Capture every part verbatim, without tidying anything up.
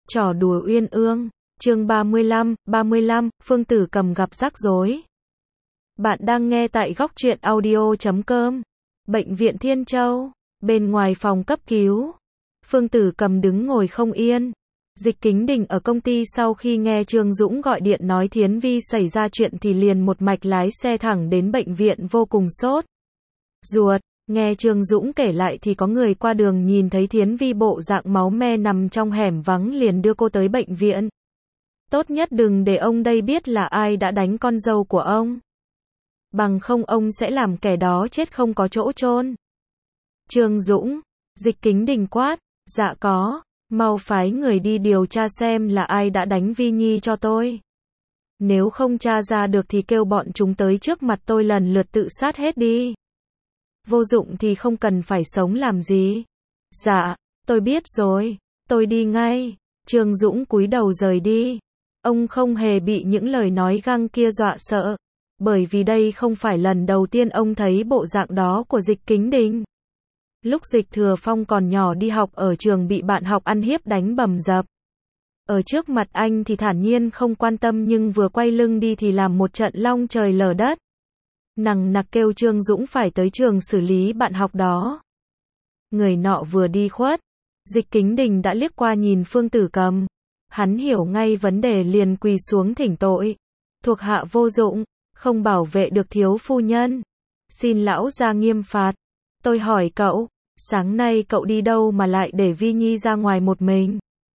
Trò đùa uyên ương, chương ba mươi lăm, ba mươi lăm, Phương Tử Cầm gặp rắc rối. Bạn đang nghe tại góc truyện audio chấm com. Bệnh viện Thiên Châu, bên ngoài phòng cấp cứu. Phương Tử Cầm đứng ngồi không yên. Dịch Kính Đình ở công ty sau khi nghe Trương Dũng gọi điện nói Thiến Vi xảy ra chuyện thì liền một mạch lái xe thẳng đến bệnh viện vô cùng sốt ruột. Nghe Trương Dũng kể lại thì có người qua đường nhìn thấy Thiến Vi bộ dạng máu me nằm trong hẻm vắng liền đưa cô tới bệnh viện. Tốt nhất đừng để ông đây biết là ai đã đánh con dâu của ông. Bằng không ông sẽ làm kẻ đó chết không có chỗ chôn. Trương Dũng, Dịch Kính Đình quát, dạ có, mau phái người đi điều tra xem là ai đã đánh Vi Nhi cho tôi. Nếu không tra ra được thì kêu bọn chúng tới trước mặt tôi lần lượt tự sát hết đi. Vô dụng thì không cần phải sống làm gì. Dạ, tôi biết rồi, tôi đi ngay. Trương Dũng cúi đầu rời đi. Ông không hề bị những lời nói găng kia dọa sợ. Bởi vì đây không phải lần đầu tiên ông thấy bộ dạng đó của Dịch Kính Đình. Lúc Dịch Thừa Phong còn nhỏ đi học ở trường bị bạn học ăn hiếp đánh bầm dập. Ở trước mặt anh thì thản nhiên không quan tâm nhưng vừa quay lưng đi thì làm một trận long trời lở đất. Nằng nặc kêu Trương Dũng phải tới trường xử lý bạn học đó. Người nọ vừa đi khuất, Dịch Kính Đình đã liếc qua nhìn Phương Tử Cầm. Hắn hiểu ngay vấn đề liền quỳ xuống thỉnh tội. Thuộc hạ vô dụng, không bảo vệ được thiếu phu nhân. Xin lão gia nghiêm phạt. Tôi hỏi cậu, sáng nay cậu đi đâu mà lại để Vi Nhi ra ngoài một mình?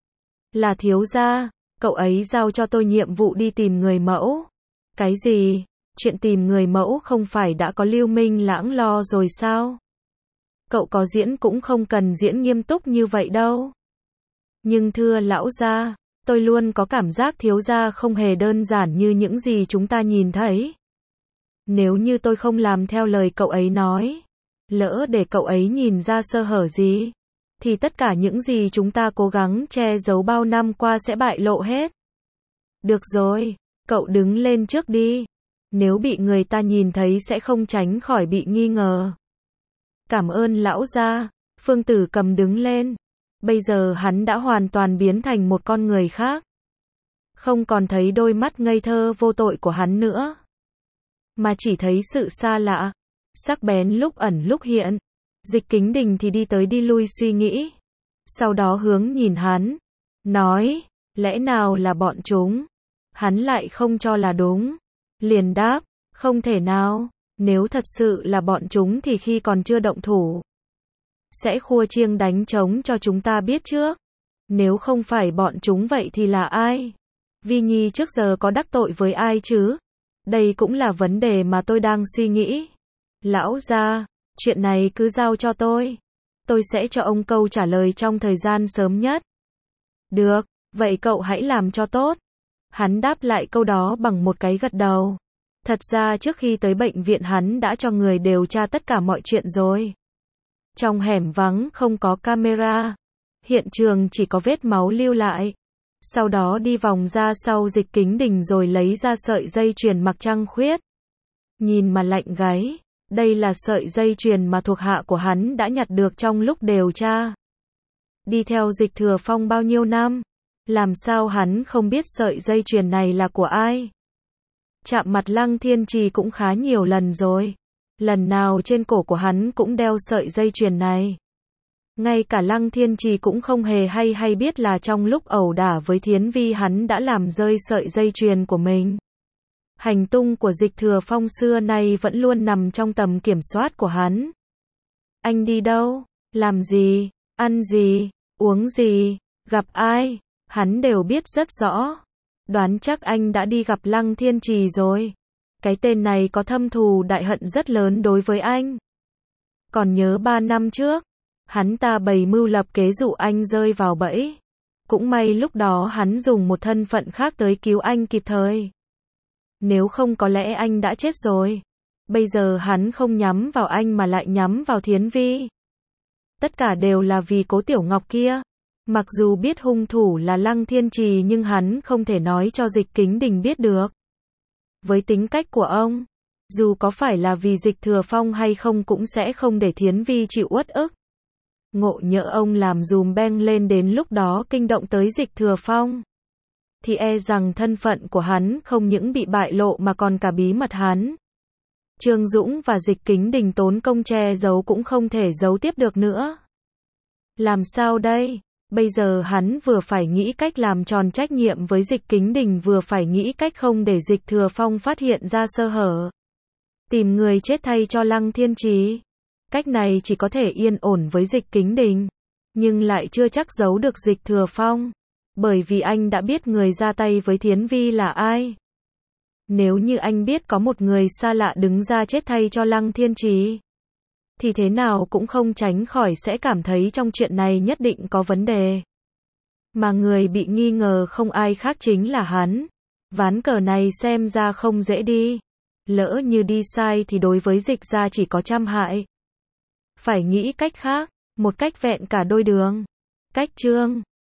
Là thiếu gia, cậu ấy giao cho tôi nhiệm vụ đi tìm người mẫu. Cái gì? Chuyện tìm người mẫu không phải đã có Lưu Minh Lãng lo rồi sao? Cậu có diễn cũng không cần diễn nghiêm túc như vậy đâu. Nhưng thưa lão gia, tôi luôn có cảm giác thiếu gia không hề đơn giản như những gì chúng ta nhìn thấy. Nếu như tôi không làm theo lời cậu ấy nói, lỡ để cậu ấy nhìn ra sơ hở gì, thì tất cả những gì chúng ta cố gắng che giấu bao năm qua sẽ bại lộ hết. Được rồi, cậu đứng lên trước đi. Nếu bị người ta nhìn thấy sẽ không tránh khỏi bị nghi ngờ. Cảm ơn lão gia. Phương Tử Cầm đứng lên. Bây giờ hắn đã hoàn toàn biến thành một con người khác. Không còn thấy đôi mắt ngây thơ vô tội của hắn nữa. Mà chỉ thấy sự xa lạ, sắc bén lúc ẩn lúc hiện. Dịch Kính Đình thì đi tới đi lui suy nghĩ. Sau đó hướng nhìn hắn. Nói, lẽ nào là bọn chúng? Hắn lại không cho là đúng. Liền đáp, không thể nào, nếu thật sự là bọn chúng thì khi còn chưa động thủ, sẽ khua chiêng đánh trống cho chúng ta biết trước. Nếu không phải bọn chúng vậy thì là ai? Vi Nhi trước giờ có đắc tội với ai chứ? Đây cũng là vấn đề mà tôi đang suy nghĩ. Lão gia, chuyện này cứ giao cho tôi. Tôi sẽ cho ông câu trả lời trong thời gian sớm nhất. Được, vậy cậu hãy làm cho tốt. Hắn đáp lại câu đó bằng một cái gật đầu. Thật ra trước khi tới bệnh viện hắn đã cho người điều tra tất cả mọi chuyện rồi. Trong hẻm vắng không có camera. Hiện trường chỉ có vết máu lưu lại. Sau đó đi vòng ra sau Dịch Kính Đình rồi lấy ra sợi dây chuyền mặc trăng khuyết. Nhìn mà lạnh gáy. Đây là sợi dây chuyền mà thuộc hạ của hắn đã nhặt được trong lúc điều tra. Đi theo Dịch Thừa Phong bao nhiêu năm? Làm sao hắn không biết sợi dây chuyền này là của ai? Chạm mặt Lăng Thiên Trì cũng khá nhiều lần rồi. Lần nào trên cổ của hắn cũng đeo sợi dây chuyền này. Ngay cả Lăng Thiên Trì cũng không hề hay hay biết là trong lúc ẩu đả với Thiến Vi hắn đã làm rơi sợi dây chuyền của mình. Hành tung của Dịch Thừa Phong xưa nay vẫn luôn nằm trong tầm kiểm soát của hắn. Anh đi đâu? Làm gì? Ăn gì? Uống gì? Gặp ai? Hắn đều biết rất rõ. Đoán chắc anh đã đi gặp Lăng Thiên Trì rồi. Cái tên này có thâm thù đại hận rất lớn đối với anh. Còn nhớ ba năm trước, hắn ta bày mưu lập kế dụ anh rơi vào bẫy. Cũng may lúc đó hắn dùng một thân phận khác tới cứu anh kịp thời. Nếu không có lẽ anh đã chết rồi. Bây giờ hắn không nhắm vào anh mà lại nhắm vào Thiến Vi. Tất cả đều là vì Cố Tiểu Ngọc kia. Mặc dù biết hung thủ là Lăng Thiên Trì nhưng hắn không thể nói cho Dịch Kính Đình biết được. Với tính cách của ông, dù có phải là vì Dịch Thừa Phong hay không cũng sẽ không để Thiến Vi chịu uất ức. Ngộ nhỡ ông làm dùm beng lên đến lúc đó kinh động tới Dịch Thừa Phong, thì e rằng thân phận của hắn không những bị bại lộ mà còn cả bí mật hắn Trương Dũng và Dịch Kính Đình tốn công che giấu cũng không thể giấu tiếp được nữa. Làm sao đây? Bây giờ hắn vừa phải nghĩ cách làm tròn trách nhiệm với Dịch Kính Đình, vừa phải nghĩ cách không để Dịch Thừa Phong phát hiện ra sơ hở. Tìm người chết thay cho Lăng Thiên Trì. Cách này chỉ có thể yên ổn với Dịch Kính Đình, nhưng lại chưa chắc giấu được Dịch Thừa Phong, bởi vì anh đã biết người ra tay với Thiến Vi là ai. Nếu như anh biết có một người xa lạ đứng ra chết thay cho Lăng Thiên Trì, thì thế nào cũng không tránh khỏi sẽ cảm thấy trong chuyện này nhất định có vấn đề. Mà người bị nghi ngờ không ai khác chính là hắn. Ván cờ này xem ra không dễ đi. Lỡ như đi sai thì đối với Dịch gia chỉ có trăm hại. Phải nghĩ cách khác, một cách vẹn cả đôi đường. Cách chương